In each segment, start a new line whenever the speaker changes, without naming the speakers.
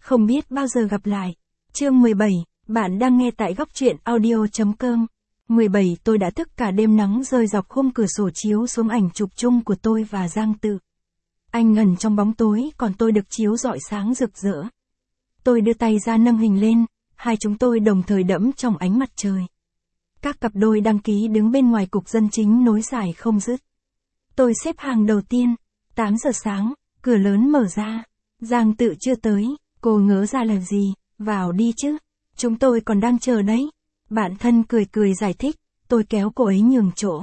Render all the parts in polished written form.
không biết bao giờ gặp lại. Chương 17, bạn đang nghe tại góc truyện audio.com. 17 Tôi đã thức cả đêm, nắng rơi dọc khung cửa sổ chiếu xuống ảnh chụp chung của tôi và Giang Tự. Anh ngẩn trong bóng tối, còn tôi được chiếu rọi sáng rực rỡ. Tôi đưa tay ra nâng hình lên, hai chúng tôi đồng thời đẫm trong ánh mặt trời. Các cặp đôi đăng ký đứng bên ngoài cục dân chính nối dài không dứt. Tôi xếp hàng đầu tiên, 8 giờ sáng, cửa lớn mở ra. Giang Tự chưa tới, cô ngớ ra là gì, vào đi chứ, chúng tôi còn đang chờ đấy. Bạn thân cười cười giải thích, tôi kéo cô ấy nhường chỗ.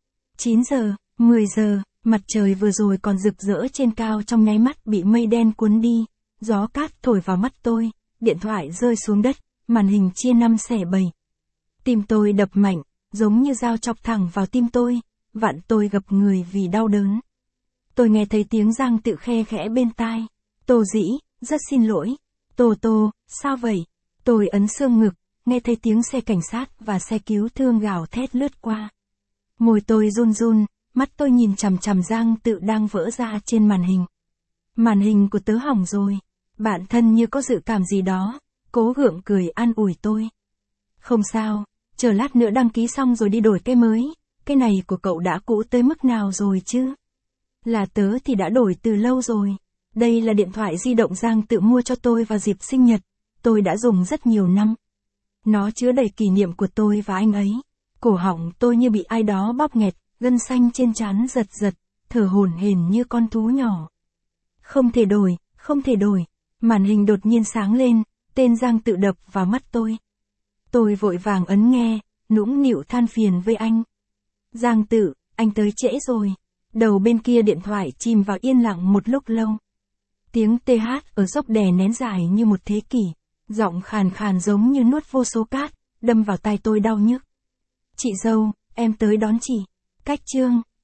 9 giờ, 10 giờ, mặt trời vừa rồi còn rực rỡ trên cao trong nháy mắt bị mây đen cuốn đi, gió cát thổi vào mắt tôi, điện thoại rơi xuống đất, màn hình chia 5 xẻ 7. Tim tôi đập mạnh, giống như dao chọc thẳng vào tim tôi, vặn tôi gập người vì đau đớn. Tôi nghe thấy tiếng Giang Tự khe khẽ bên tai. Tô Dĩ, rất xin lỗi. Tô, sao vậy? Tôi ấn xương ngực, nghe thấy tiếng xe cảnh sát và xe cứu thương gào thét lướt qua. Môi tôi run run, mắt tôi nhìn chằm chằm Giang Tự đang vỡ ra trên màn hình. Màn hình của tớ hỏng rồi. Bạn thân như có dự cảm gì đó, cố gượng cười an ủi tôi. Không sao, chờ lát nữa đăng ký xong rồi đi đổi cái mới, cái này của cậu đã cũ tới mức nào rồi chứ? Là tớ thì đã đổi từ lâu rồi. Đây là điện thoại di động Giang Tự mua cho tôi vào dịp sinh nhật, tôi đã dùng rất nhiều năm. Nó chứa đầy kỷ niệm của tôi và anh ấy. Cổ họng tôi như bị ai đó bóp nghẹt, gân xanh trên trán giật giật, thở hổn hển như con thú nhỏ. Không thể đổi, không thể đổi. Màn hình đột nhiên sáng lên, tên Giang Tự đập vào mắt tôi. Tôi vội vàng ấn nghe, nũng nịu than phiền với anh. Giang Tự, anh tới trễ rồi. Đầu bên kia điện thoại chìm vào yên lặng một lúc lâu. Tiếng TH ở dốc đè nén dài như một thế kỷ, giọng khàn khàn giống như nuốt vô số cát, đâm vào tai tôi đau nhức. Chị dâu, em tới đón chị. Cách chương.